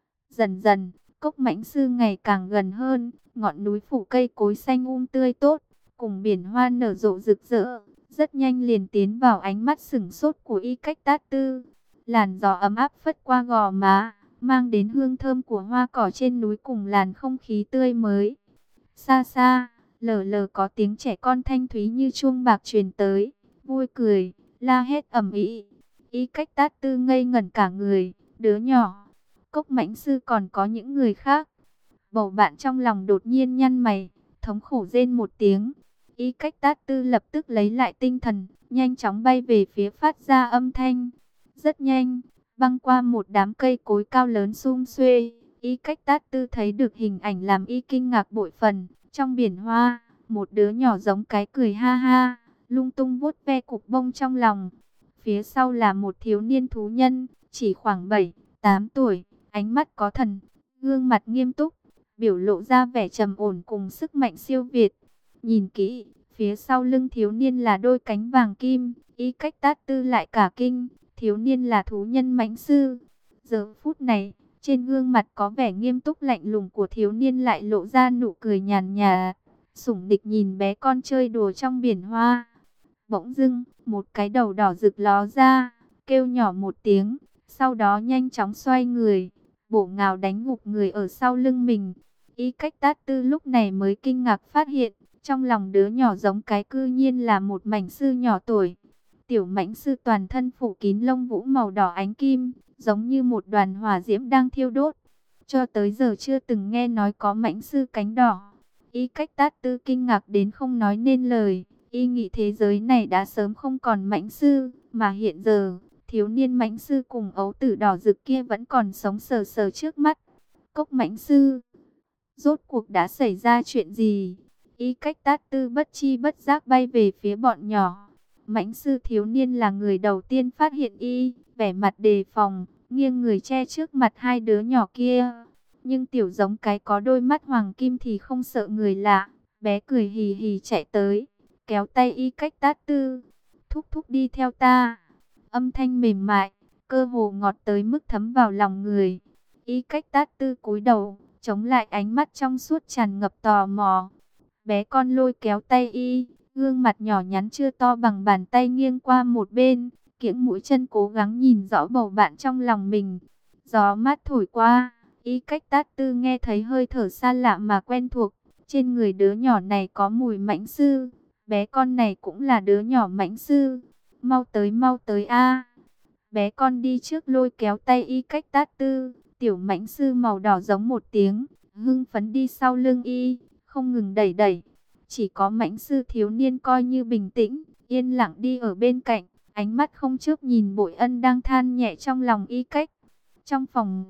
Dần dần, cốc Mãnh Sư ngày càng gần hơn, ngọn núi phủ cây cối xanh um tươi tốt, cùng biển hoa nở rộ rực rỡ, rất nhanh liền tiến vào ánh mắt sửng sốt của Y Cách Tát Tư. Làn gió ấm áp phất qua gò má, mang đến hương thơm của hoa cỏ trên núi cùng làn không khí tươi mới. Xa xa, lờ lờ có tiếng trẻ con thanh thúy như chuông bạc truyền tới, vui cười, la hét ầm ĩ. Y Cách Tát Tư ngây ngẩn cả người, đứa nhỏ. Cốc Mãnh Sư còn có những người khác. Bầu bạn trong lòng đột nhiên nhăn mày, thống khổ rên một tiếng. Y Cách Tát Tư lập tức lấy lại tinh thần, nhanh chóng bay về phía phát ra âm thanh. Rất nhanh, băng qua một đám cây cối cao lớn sum xuê, Y Cách Tát Tư thấy được hình ảnh làm Y kinh ngạc bội phần. Trong biển hoa, một đứa nhỏ giống cái cười ha ha, lung tung vuốt ve cục bông trong lòng. Phía sau là một thiếu niên thú nhân, chỉ khoảng bảy, tám tuổi, ánh mắt có thần, gương mặt nghiêm túc, biểu lộ ra vẻ trầm ổn cùng sức mạnh siêu việt. Nhìn kỹ, phía sau lưng thiếu niên là đôi cánh vàng kim, Y Cách Tát Tư lại cả kinh, thiếu niên là thú nhân Mãnh Sư. Giờ phút này, trên gương mặt có vẻ nghiêm túc lạnh lùng của thiếu niên lại lộ ra nụ cười nhàn nhạt, sủng nịch nhìn bé con chơi đùa trong biển hoa. Bỗng dưng, một cái đầu đỏ rực ló ra, kêu nhỏ một tiếng, sau đó nhanh chóng xoay người, bổ nhào đánh gục người ở sau lưng mình. Y Cách Tát Tư lúc này mới kinh ngạc phát hiện, trong lòng đứa nhỏ giống cái cư nhiên là một mãnh sư nhỏ tuổi. Tiểu Mãnh Sư toàn thân phủ kín lông vũ màu đỏ ánh kim, giống như một đoàn hỏa diễm đang thiêu đốt. Cho tới giờ chưa từng nghe nói có Mãnh Sư cánh đỏ. Y Cách Tát Tư kinh ngạc đến không nói nên lời. Y nghĩ thế giới này đã sớm không còn Mãnh Sư, mà hiện giờ, thiếu niên Mãnh Sư cùng ấu tử đỏ rực kia vẫn còn sống sờ sờ trước mắt. Cốc Mãnh Sư, rốt cuộc đã xảy ra chuyện gì? Y Cách Tát Tư bất chi bất giác bay về phía bọn nhỏ. Mãnh Sư thiếu niên là người đầu tiên phát hiện Y, vẻ mặt đề phòng, nghiêng người che trước mặt hai đứa nhỏ kia. Nhưng tiểu giống cái có đôi mắt hoàng kim thì không sợ người lạ, bé cười hì hì chạy tới, kéo tay Y Cách Tát Tư, thúc thúc đi theo ta. Âm thanh mềm mại, cơ hồ ngọt tới mức thấm vào lòng người. Y Cách Tát Tư cúi đầu, chống lại ánh mắt trong suốt tràn ngập tò mò. Bé con lôi kéo tay Y, gương mặt nhỏ nhắn chưa to bằng bàn tay nghiêng qua một bên, kiễng mũi chân cố gắng nhìn rõ bầu bạn trong lòng mình. Gió mát thổi qua, Y Cách Tát Tư nghe thấy hơi thở xa lạ mà quen thuộc. Trên người đứa nhỏ này có mùi Mãnh Sư, bé con này cũng là đứa nhỏ Mãnh Sư. Mau tới mau tới a! Bé con đi trước lôi kéo tay Y Cách Tát Tư, tiểu Mãnh Sư màu đỏ giống một tiếng, hưng phấn đi sau lưng Y, không ngừng đẩy đẩy. Chỉ có Mãnh Sư thiếu niên coi như bình tĩnh, yên lặng đi ở bên cạnh, ánh mắt không chớp nhìn Bội Ân đang than nhẹ trong lòng Y Cách. Trong phòng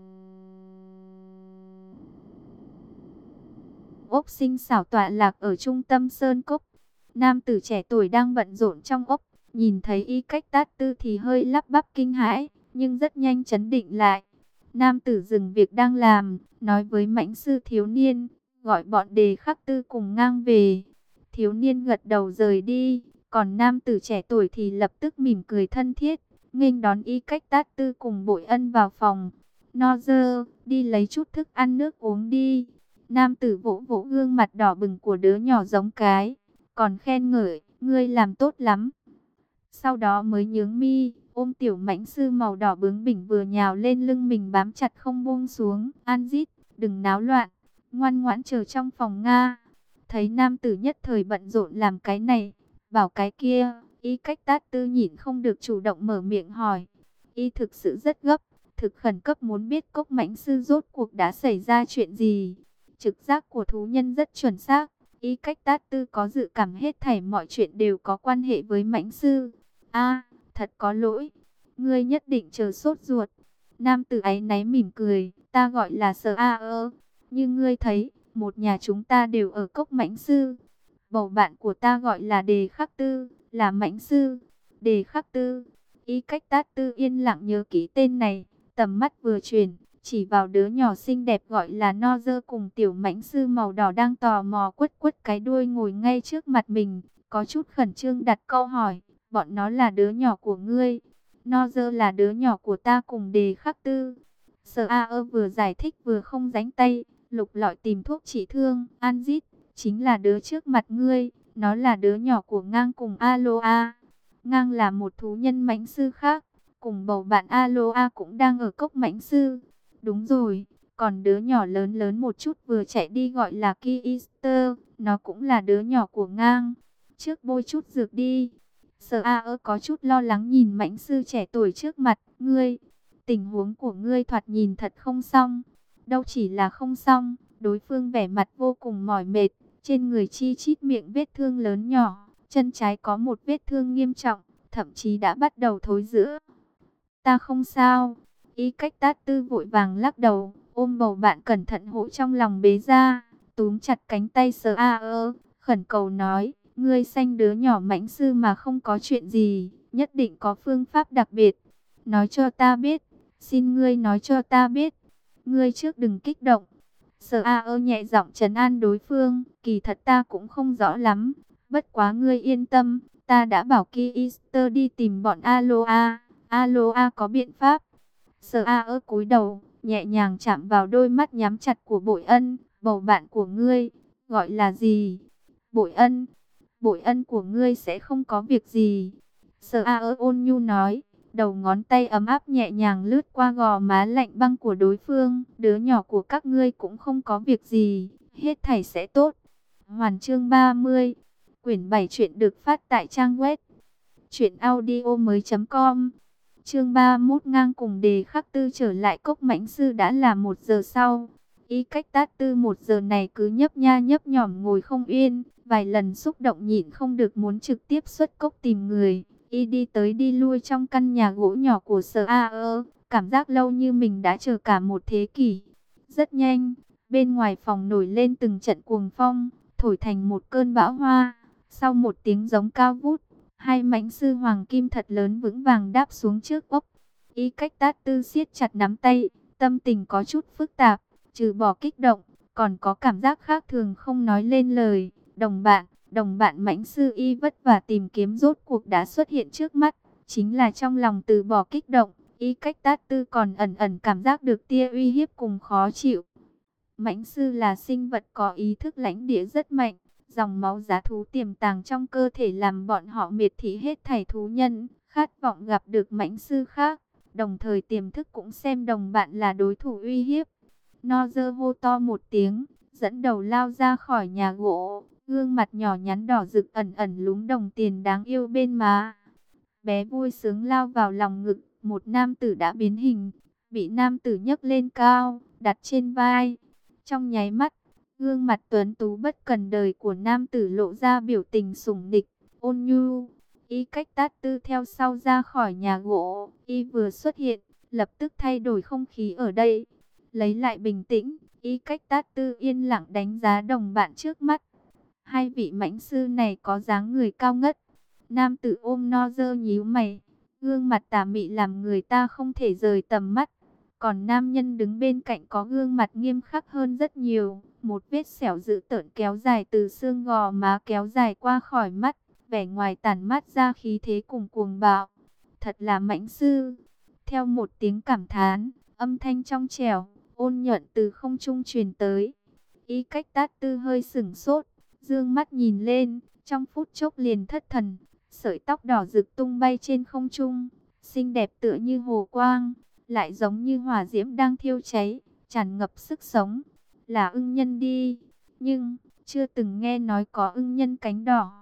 ốc sinh xảo tọa lạc ở trung tâm sơn cốc, nam tử trẻ tuổi đang bận rộn trong ốc, nhìn thấy Y Cách Tát Tư thì hơi lắp bắp kinh hãi, nhưng rất nhanh trấn định lại. Nam tử dừng việc đang làm, nói với Mãnh Sư thiếu niên, gọi bọn Đề Khắc Tư cùng ngang về. Thiếu niên gật đầu rời đi, còn nam tử trẻ tuổi thì lập tức mỉm cười thân thiết, nghênh đón Y Cách Tát Tư cùng Bội Ân vào phòng. No dơ, đi lấy chút thức ăn nước uống đi. Nam tử vỗ vỗ gương mặt đỏ bừng của đứa nhỏ giống cái, còn khen ngợi, ngươi làm tốt lắm. Sau đó mới nhướng mi, ôm tiểu Mãnh Sư màu đỏ bướng bỉnh vừa nhào lên lưng mình bám chặt không buông xuống. An dít, đừng náo loạn, ngoan ngoãn chờ trong phòng Nga. Thấy nam tử nhất thời bận rộn làm cái này, Bảo cái kia, Y Cách Tát Tư nhịn không được chủ động mở miệng hỏi. Y thực sự rất gấp, thực khẩn cấp muốn biết Cốc Mãnh Sư rốt cuộc đã xảy ra chuyện gì. Trực giác của thú nhân rất chuẩn xác. Y Cách Tát Tư có dự cảm hết thảy mọi chuyện đều có quan hệ với Mãnh Sư. A, thật có lỗi. Ngươi nhất định chờ sốt ruột. Nam tử áy náy mỉm cười. Ta gọi là Sở A ơ. Như ngươi thấy, một nhà chúng ta đều ở Cốc Mãnh Sư. Bầu bạn của ta gọi là Đề Khắc Tư, là Mãnh Sư. Đề Khắc Tư. Y Cách Tát Tư yên lặng nhớ kỹ tên này. Tầm mắt vừa chuyển, chỉ vào đứa nhỏ xinh đẹp gọi là No Dơ cùng tiểu Mãnh Sư màu đỏ đang tò mò quất quất cái đuôi ngồi ngay trước mặt mình. Có chút khẩn trương đặt câu hỏi, bọn nó là đứa nhỏ của ngươi. No Dơ là đứa nhỏ của ta cùng Đề Khắc Tư. Sở A ơ vừa giải thích vừa không rảnh tay, lục lọi tìm thuốc trị thương. Anzit, chính là đứa trước mặt ngươi, nó là đứa nhỏ của Ngang cùng Aloa. Ngang là một thú nhân Mãnh Sư khác, cùng bầu bạn Aloa cũng đang ở Cốc Mãnh Sư. Đúng rồi, còn đứa nhỏ lớn lớn một chút vừa chạy đi gọi là Kister, nó cũng là đứa nhỏ của Ngang. Trước bôi chút dược đi. Sở A ơ có chút lo lắng nhìn Mãnh Sư trẻ tuổi trước mặt. Ngươi, tình huống của ngươi thoạt nhìn thật không xong. Đâu chỉ là không xong, đối phương vẻ mặt vô cùng mỏi mệt. Trên người chi chít miệng vết thương lớn nhỏ, chân trái có một vết thương nghiêm trọng, thậm chí đã bắt đầu thối rữa. Ta không sao. Y Cách Tát Tư vội vàng lắc đầu, ôm bầu bạn cẩn thận hộ trong lòng bế ra, túm chặt cánh tay Sở A ơ, khẩn cầu nói, ngươi sanh đứa nhỏ Mãnh Sư mà không có chuyện gì, nhất định có phương pháp đặc biệt. Nói cho ta biết, xin ngươi nói cho ta biết. Ngươi trước đừng kích động. Sở A ơ nhẹ giọng trấn an đối phương, kỳ thật ta cũng không rõ lắm, bất quá ngươi yên tâm, ta đã bảo Kister đi tìm bọn Aloa, Aloa có biện pháp. Sở A ơ cúi đầu, nhẹ nhàng chạm vào đôi mắt nhắm chặt của Bội Ân, bầu bạn của ngươi, gọi là gì? Bội Ân, Bội Ân của ngươi sẽ không có việc gì. Sở A ơ ôn nhu nói. Đầu ngón tay ấm áp nhẹ nhàng lướt qua gò má lạnh băng của đối phương. Đứa nhỏ của các ngươi cũng không có việc gì, hết thảy sẽ tốt. Hoàn chương ba mươi, quyển bảy truyện được phát tại trang web truyệnaudiomoi chấm com. Chương ba mươi mốt Ngang cùng Đề Khắc Tư trở lại Cốc Mãnh Sư đã là một giờ sau. Y Cách Tát Tư một giờ này cứ nhấp nha nhấp nhỏm ngồi không yên, vài lần xúc động nhịn không được muốn trực tiếp xuất cốc tìm người. Y đi tới đi lui trong căn nhà gỗ nhỏ của Sở A ơ, cảm giác lâu như mình đã chờ cả một thế kỷ. Rất nhanh, bên ngoài phòng nổi lên từng trận cuồng phong, thổi thành một cơn bão hoa. Sau một tiếng giống cao vút, hai Mãnh Sư hoàng kim thật lớn vững vàng đáp xuống trước ốc. Y Cách Tát Tư siết chặt nắm tay, tâm tình có chút phức tạp, trừ bỏ kích động, còn có cảm giác khác thường không nói lên lời. Đồng bạn, đồng bạn Mãnh Sư Y vất vả tìm kiếm rốt cuộc đã xuất hiện trước mắt, chính là trong lòng từ bỏ kích động, Y Cách Tát Tư còn ẩn ẩn cảm giác được tia uy hiếp cùng khó chịu. Mãnh Sư là sinh vật có ý thức lãnh địa rất mạnh, dòng máu giá thú tiềm tàng trong cơ thể làm bọn họ miệt thị hết thảy thú nhân, khát vọng gặp được Mãnh Sư khác, đồng thời tiềm thức cũng xem đồng bạn là đối thủ uy hiếp. No dơ hô to một tiếng, dẫn đầu lao ra khỏi nhà gỗ, gương mặt nhỏ nhắn đỏ rực ẩn ẩn lúm đồng tiền đáng yêu bên má. Bé vui sướng lao vào lòng ngực, một nam tử đã biến hình, bị nam tử nhấc lên cao, đặt trên vai. Trong nháy mắt, gương mặt tuấn tú bất cần đời của nam tử lộ ra biểu tình sủng nịch, ôn nhu. Y Cách Tát Tư theo sau ra khỏi nhà gỗ, y vừa xuất hiện, lập tức thay đổi không khí ở đây. Lấy lại bình tĩnh, Y Cách Tát Tư yên lặng đánh giá đồng bạn trước mắt. Hai vị Mãnh Sư này có dáng người cao ngất. Nam tử ôm No dơ nhíu mày, gương mặt tà mị làm người ta không thể rời tầm mắt. Còn nam nhân đứng bên cạnh có gương mặt nghiêm khắc hơn rất nhiều. Một vết sẹo dữ tợn kéo dài từ xương gò má kéo dài qua khỏi mắt. Vẻ ngoài tản mát ra khí thế cùng cuồng bạo. Thật là Mãnh Sư. Theo một tiếng cảm thán, âm thanh trong trẻo, ôn nhuận từ không trung truyền tới. Y Cách Tát Tư hơi sửng sốt, dương mắt nhìn lên, trong phút chốc liền thất thần. Sợi tóc đỏ rực tung bay trên không trung, xinh đẹp tựa như hồ quang, lại giống như hỏa diễm đang thiêu cháy, tràn ngập sức sống. Là ưng nhân đi, nhưng chưa từng nghe nói có ưng nhân cánh đỏ.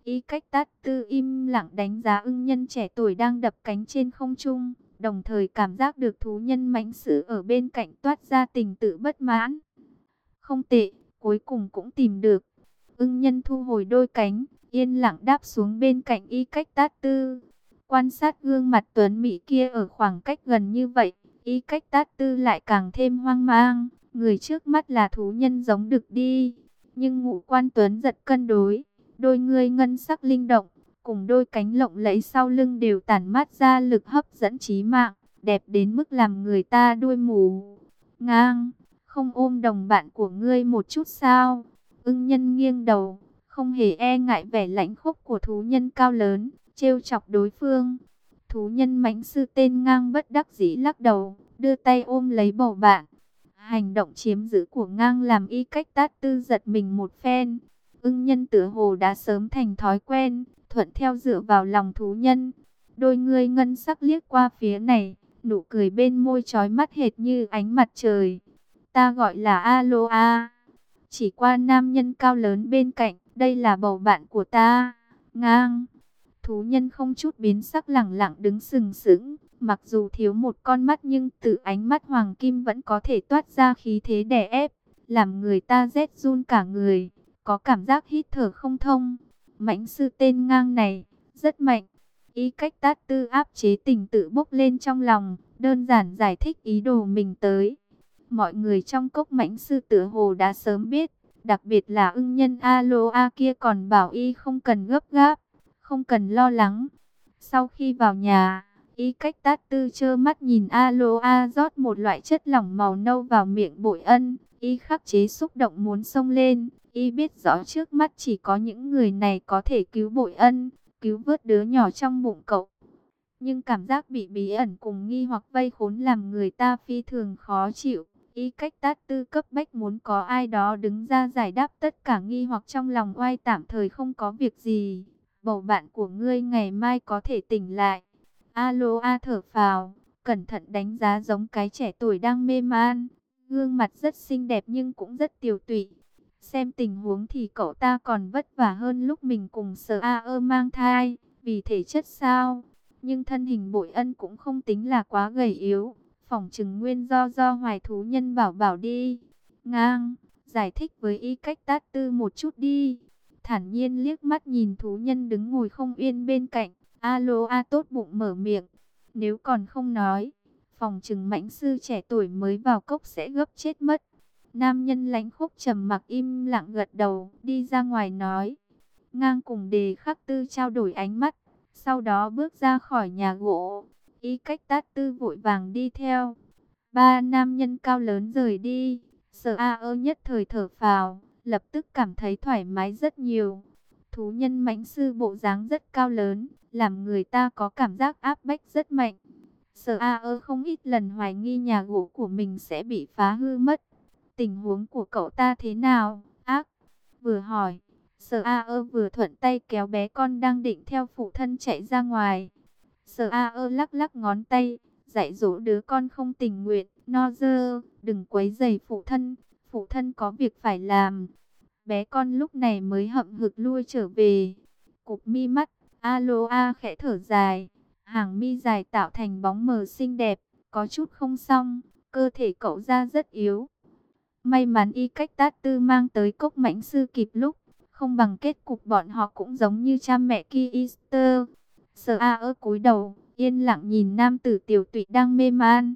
Y Cách Tát Tư im lặng đánh giá ưng nhân trẻ tuổi đang đập cánh trên không trung, đồng thời cảm giác được thú nhân mãnh sử ở bên cạnh toát ra tình tự bất mãn. Không tệ, cuối cùng cũng tìm được. Ưng nhân thu hồi đôi cánh, yên lặng đáp xuống bên cạnh Y Cách Tát Tư. Quan sát gương mặt tuấn mỹ kia ở khoảng cách gần như vậy, Y Cách Tát Tư lại càng thêm hoang mang. Người trước mắt là thú nhân giống đực đi, nhưng ngũ quan tuấn giật cân đối, đôi ngươi ngân sắc linh động, cùng đôi cánh lộng lẫy sau lưng đều tản mát ra lực hấp dẫn chí mạng, đẹp đến mức làm người ta đuôi mù. Ngang, không ôm đồng bạn của ngươi một chút sao? Ưng nhân nghiêng đầu, không hề e ngại vẻ lãnh khốc của thú nhân cao lớn, trêu chọc đối phương. Thú nhân mãnh sư tên Ngang bất đắc dĩ lắc đầu, đưa tay ôm lấy bầu bạn. Hành động chiếm giữ của Ngang làm Y Cách Tát Tư giật mình một phen. Ưng nhân tựa hồ đã sớm thành thói quen, thuận theo dựa vào lòng thú nhân. Đôi ngươi ngân sắc liếc qua phía này, nụ cười bên môi chói mắt hệt như ánh mặt trời. Ta gọi là Aloha. Chỉ qua nam nhân cao lớn bên cạnh, đây là bầu bạn của ta. Ngang. Thú nhân không chút biến sắc lẳng lặng đứng sừng sững. Mặc dù thiếu một con mắt nhưng từ ánh mắt hoàng kim vẫn có thể toát ra khí thế đè ép, làm người ta rét run cả người, có cảm giác hít thở không thông. Mãnh sư tên Ngang này, rất mạnh. Y Cách Tát Tư áp chế tình tự bốc lên trong lòng, đơn giản giải thích ý đồ mình tới. Mọi người trong cốc mãnh sư tựa hồ đã sớm biết, đặc biệt là ưng nhân Aloha kia còn bảo y không cần gấp gáp, không cần lo lắng. Sau khi vào nhà, Y Cách Tát Tư trơ mắt nhìn Aloha rót một loại chất lỏng màu nâu vào miệng Bội Ân, y khắc chế xúc động muốn xông lên. Y biết rõ trước mắt chỉ có những người này có thể cứu Bội Ân, cứu vớt đứa nhỏ trong bụng cậu. Nhưng cảm giác bị bí ẩn cùng nghi hoặc vây khốn làm người ta phi thường khó chịu. Y Cách Tát Tư cấp bách muốn có ai đó đứng ra giải đáp tất cả nghi hoặc trong lòng oai. Tạm thời không có việc gì, bầu bạn của ngươi ngày mai có thể tỉnh lại. Aloha thở phào, cẩn thận đánh giá giống cái trẻ tuổi đang mê man. Gương mặt rất xinh đẹp nhưng cũng rất tiều tụy. Xem tình huống thì cậu ta còn vất vả hơn lúc mình cùng Sở A ơ mang thai. Vì thể chất sao? Nhưng thân hình Bội Ân cũng không tính là quá gầy yếu. Phỏng chừng nguyên do do hoài thú nhân bảo bảo đi. Ngang, giải thích với Y Cách Tát Tư một chút đi. Thản nhiên liếc mắt nhìn thú nhân đứng ngồi không yên bên cạnh. Aloha tốt bụng mở miệng. Nếu còn không nói, phòng chừng mãnh sư trẻ tuổi mới vào cốc sẽ gấp chết mất. Nam nhân lãnh khốc trầm mặc im lặng gật đầu, đi ra ngoài nói. Ngang cùng Đề Khắc Tư trao đổi ánh mắt, sau đó bước ra khỏi nhà gỗ. Y Cách Tát Tư vội vàng đi theo. Ba nam nhân cao lớn rời đi. Sở A ơ nhất thời thở phào, lập tức cảm thấy thoải mái rất nhiều. Thú nhân mãnh sư bộ dáng rất cao lớn, làm người ta có cảm giác áp bách rất mạnh. Sở A ơ không ít lần hoài nghi nhà gỗ của mình sẽ bị phá hư mất. Tình huống của cậu ta thế nào? Ác, vừa hỏi, Sở A ơ vừa thuận tay kéo bé con đang định theo phụ thân chạy ra ngoài. Sở A ơ lắc lắc ngón tay, dạy dỗ đứa con không tình nguyện. No dơ, đừng quấy rầy phụ thân, phụ thân có việc phải làm. Bé con lúc này mới hậm hực lui trở về. Cụp mi mắt, Aloha khẽ thở dài. Hàng mi dài tạo thành bóng mờ xinh đẹp, có chút không xong. Cơ thể cậu ra rất yếu. May mắn Y Cách Tát Tư mang tới cốc mãnh sư kịp lúc. Không bằng kết cục bọn họ cũng giống như cha mẹ Kister. Sở A ơ cúi đầu, yên lặng nhìn nam tử tiểu tụy đang mê man.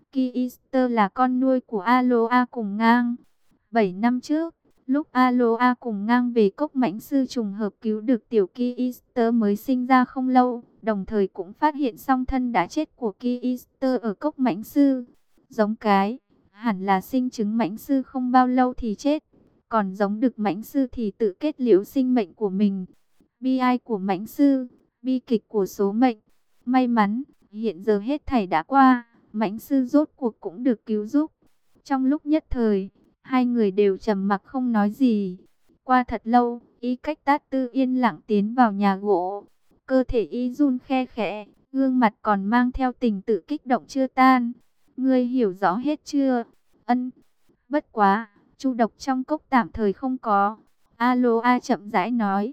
Kister là con nuôi của Aloha cùng Ngang. Bảy năm trước, lúc Aloha cùng Ngang về cốc mãnh sư trùng hợp cứu được tiểu Kister mới sinh ra không lâu, đồng thời cũng phát hiện song thân đã chết của Kister ở cốc mãnh sư. Giống cái, hẳn là sinh trứng mãnh sư không bao lâu thì chết, còn giống đực mãnh sư thì tự kết liễu sinh mệnh của mình. Bi ai của mãnh sư, bi kịch của số mệnh. May mắn, hiện giờ hết thảy đã qua, mãnh sư rốt cuộc cũng được cứu giúp. Trong lúc nhất thời, hai người đều trầm mặc không nói gì. Qua thật lâu, Y Cách Tát Tư yên lặng tiến vào nhà gỗ. Cơ thể y run khe khẽ, gương mặt còn mang theo tình tự kích động chưa tan. Ngươi hiểu rõ hết chưa? Ân. Bất quá, chu độc trong cốc tạm thời không có. Aloha chậm rãi nói.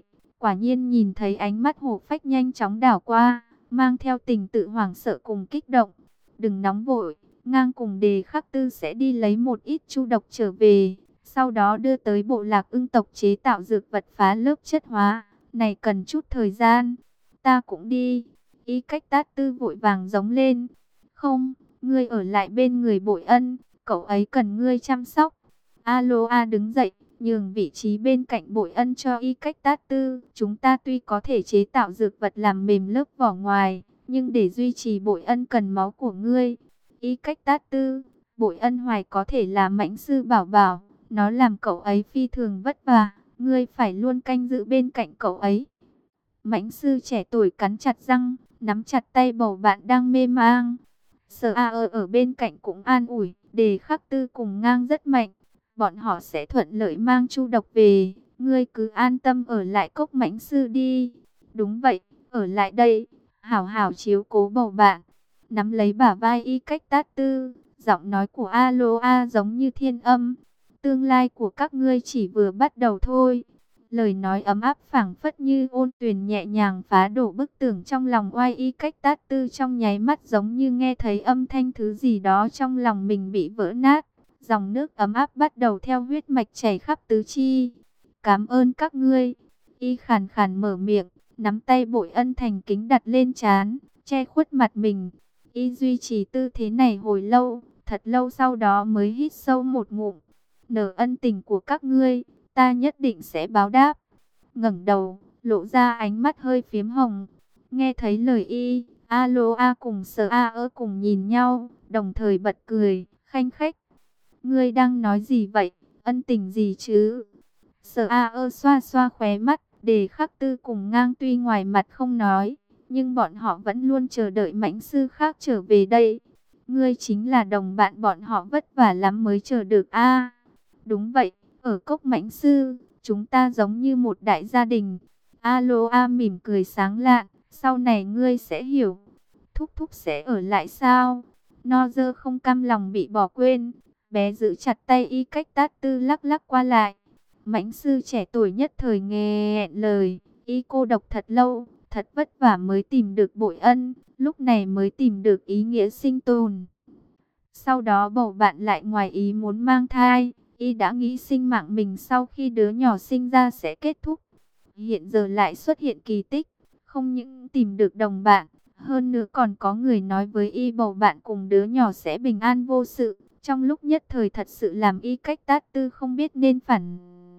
quả nhiên nhìn thấy ánh mắt hổ phách nhanh chóng đảo qua, mang theo tình tự hoảng sợ cùng kích động. Đừng nóng vội, ngang cùng Đề Khắc Tư sẽ đi lấy một ít chu độc trở về, sau đó đưa tới bộ lạc ưng tộc chế tạo dược vật phá lớp chất hóa, này cần chút thời gian. Ta cũng đi. Y Cách Tát Tư vội vàng giống lên. Không, ngươi ở lại bên người Bội Ân, cậu ấy cần ngươi chăm sóc. Aloa đứng dậy, nhường vị trí bên cạnh Bội Ân cho Y Cách Tát Tư. Chúng ta tuy có thể chế tạo dược vật làm mềm lớp vỏ ngoài, nhưng để duy trì Bội Ân cần máu của ngươi. Y Cách Tát Tư, Bội Ân hoài có thể là mãnh sư bảo bảo, nó làm cậu ấy phi thường vất vả, ngươi phải luôn canh giữ bên cạnh cậu ấy. Mãnh sư trẻ tuổi cắn chặt răng, nắm chặt tay bầu bạn đang mê mang. Sở A ở ở bên cạnh cũng an ủi, Đề Khắc Tư cùng ngang rất mạnh, bọn họ sẽ thuận lợi mang chu độc về, ngươi cứ an tâm ở lại cốc mãnh sư đi. Đúng vậy, ở lại đây, hảo hảo chiếu cố bầu bạn. Nắm lấy bả vai Y Cách Tát Tư, giọng nói của Aloa giống như thiên âm. Tương lai của các ngươi chỉ vừa bắt đầu thôi. Lời nói ấm áp phảng phất như ôn tuyền nhẹ nhàng phá đổ bức tường trong lòng oai. Y Cách Tát Tư trong nháy mắt giống như nghe thấy âm thanh thứ gì đó trong lòng mình bị vỡ nát. Dòng nước ấm áp bắt đầu theo huyết mạch chảy khắp tứ chi. Cảm ơn các ngươi. Y khàn khàn mở miệng, nắm tay Bội Ân thành kính đặt lên trán, che khuất mặt mình. Y duy trì tư thế này hồi lâu, thật lâu sau đó mới hít sâu một ngụm. Nợ ân tình của các ngươi, ta nhất định sẽ báo đáp. Ngẩng đầu, lộ ra ánh mắt hơi phiếm hồng. Nghe thấy lời Y, Aloa cùng Sở A ơ cùng nhìn nhau, đồng thời bật cười, khanh khách. Ngươi đang nói gì vậy? Ân tình gì chứ? Sở A ơ xoa xoa khóe mắt, Đề Khắc Tư cùng ngang tuy ngoài mặt không nói, nhưng bọn họ vẫn luôn chờ đợi mãnh sư khác trở về đây. Ngươi chính là đồng bạn bọn họ vất vả lắm mới chờ được a. Đúng vậy, ở cốc mãnh sư, chúng ta giống như một đại gia đình. Aloa mỉm cười sáng lạn, sau này ngươi sẽ hiểu. Thúc thúc sẽ ở lại sao? Nozer không cam lòng bị bỏ quên, bé giữ chặt tay Y Cách Tát Tư lắc lắc qua lại. Mãnh sư trẻ tuổi nhất thời nghe lời, Y cô độc thật lâu, thật vất vả mới tìm được Bội Ân, lúc này mới tìm được ý nghĩa sinh tồn. Sau đó bầu bạn lại ngoài ý muốn mang thai, Y đã nghĩ sinh mạng mình sau khi đứa nhỏ sinh ra sẽ kết thúc. Hiện giờ lại xuất hiện kỳ tích, không những tìm được đồng bạn, hơn nữa còn có người nói với Y bầu bạn cùng đứa nhỏ sẽ bình an vô sự. Trong lúc nhất thời thật sự làm Y Cách Tát Tư không biết nên phản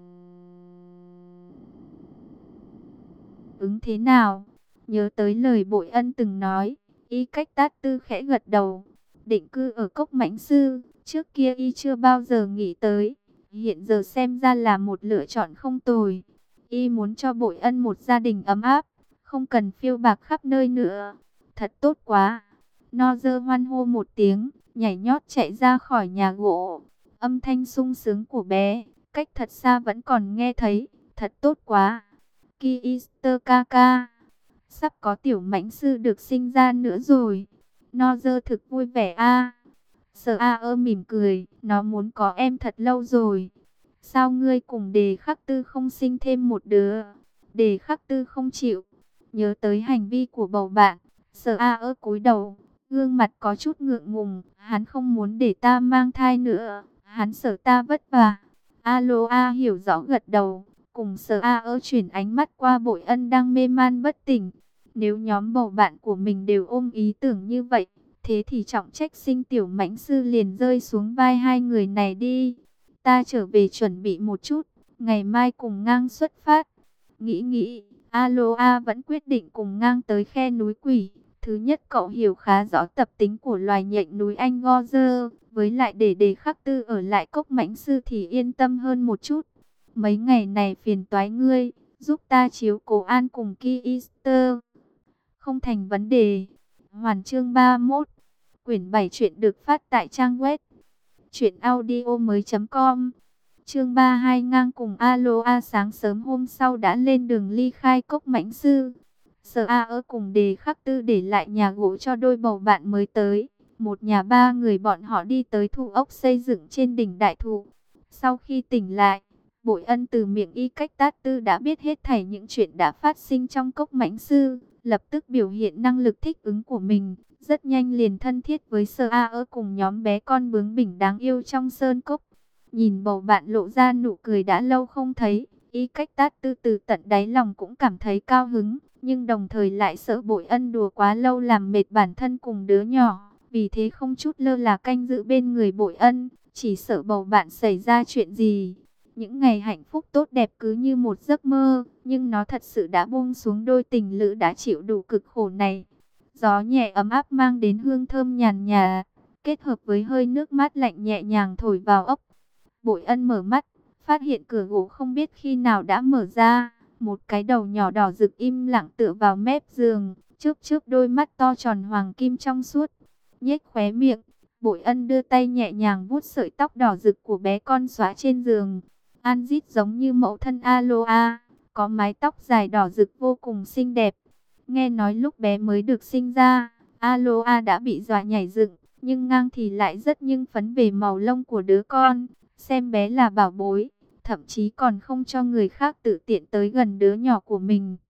ứng thế nào. Nhớ tới lời Bội Ân từng nói, Y Cách Tát Tư khẽ gật đầu. Định cư ở cốc mãnh sư, trước kia Y chưa bao giờ nghĩ tới, hiện giờ xem ra là một lựa chọn không tồi. Y muốn cho Bội Ân một gia đình ấm áp, không cần phiêu bạc khắp nơi nữa. Thật tốt quá. Nozer hoan hô một tiếng, nhảy nhót chạy ra khỏi nhà gỗ. Âm thanh sung sướng của bé, cách thật xa vẫn còn nghe thấy. Thật tốt quá. Kister Kaka, sắp có tiểu mãnh sư được sinh ra nữa rồi. Nozer thực vui vẻ a. Sở A ơ mỉm cười, nó muốn có em thật lâu rồi. Sao ngươi cùng Đề Khắc Tư không sinh thêm một đứa? Đề Khắc Tư không chịu. Nhớ tới hành vi của bầu bạn, Sở A ơ cúi đầu, gương mặt có chút ngượng ngùng. Hắn không muốn để ta mang thai nữa, hắn sợ ta vất vả. Aloa hiểu rõ gật đầu, cùng Sở A ơ chuyển ánh mắt qua Bội Ân đang mê man bất tỉnh. Nếu nhóm bầu bạn của mình đều ôm ý tưởng như vậy, thế thì trọng trách sinh tiểu mãnh sư liền rơi xuống vai hai người này đi. Ta trở về chuẩn bị một chút, ngày mai cùng ngang xuất phát. Nghĩ nghĩ, Aloa vẫn quyết định cùng ngang tới khe núi quỷ. Thứ nhất, cậu hiểu khá rõ tập tính của loài nhện núi Anh Gozer, với lại để Đề Khắc Tư ở lại cốc mãnh sư thì yên tâm hơn một chút. Mấy ngày này phiền toái ngươi, giúp ta chiếu cố An cùng Kister. Không thành vấn đề. Hoàn chương ba mươi mốt. Quyển bảy truyện được phát tại trang web truyện audio mới chấm com. Chương ba mươi hai ngang cùng Aloa sáng sớm hôm sau đã lên đường ly khai cốc mãnh sư. Sở A ơ cùng Đề Khắc Tư để lại nhà gỗ cho đôi bầu bạn mới tới. Một nhà ba người bọn họ đi tới thụ ốc xây dựng trên đỉnh đại thụ. Sau khi tỉnh lại, Bội Ân từ miệng Y Cách Tát Tư đã biết hết thảy những chuyện đã phát sinh trong cốc Mãnh Sư, lập tức biểu hiện năng lực thích ứng của mình, rất nhanh liền thân thiết với Sở A ơ cùng nhóm bé con bướng bỉnh đáng yêu trong sơn cốc. Nhìn bầu bạn lộ ra nụ cười đã lâu không thấy, Y Cách Tát Tư từ tận đáy lòng cũng cảm thấy cao hứng, nhưng đồng thời lại sợ Bội Ân đùa quá lâu làm mệt bản thân cùng đứa nhỏ, vì thế không chút lơ là canh giữ bên người Bội Ân, chỉ sợ bầu bạn xảy ra chuyện gì. Những ngày hạnh phúc tốt đẹp cứ như một giấc mơ, nhưng nó thật sự đã buông xuống đôi tình lữ đã chịu đủ cực khổ này. Gió nhẹ ấm áp mang đến hương thơm nhàn nhạt, kết hợp với hơi nước mát lạnh nhẹ nhàng thổi vào ốc. Bội Ân mở mắt, phát hiện cửa gỗ không biết khi nào đã mở ra. Một cái đầu nhỏ đỏ rực im lặng tựa vào mép giường, chớp chớp đôi mắt to tròn hoàng kim trong suốt. Nhếch khóe miệng, Bội Ân đưa tay nhẹ nhàng vuốt sợi tóc đỏ rực của bé con xóa trên giường. Anzit giống như mẫu thân Aloa, có mái tóc dài đỏ rực vô cùng xinh đẹp. Nghe nói lúc bé mới được sinh ra, Aloa đã bị dọa nhảy dựng, nhưng ngang thì lại rất nhưng phấn về màu lông của đứa con, xem bé là bảo bối, thậm chí còn không cho người khác tự tiện tới gần đứa nhỏ của mình.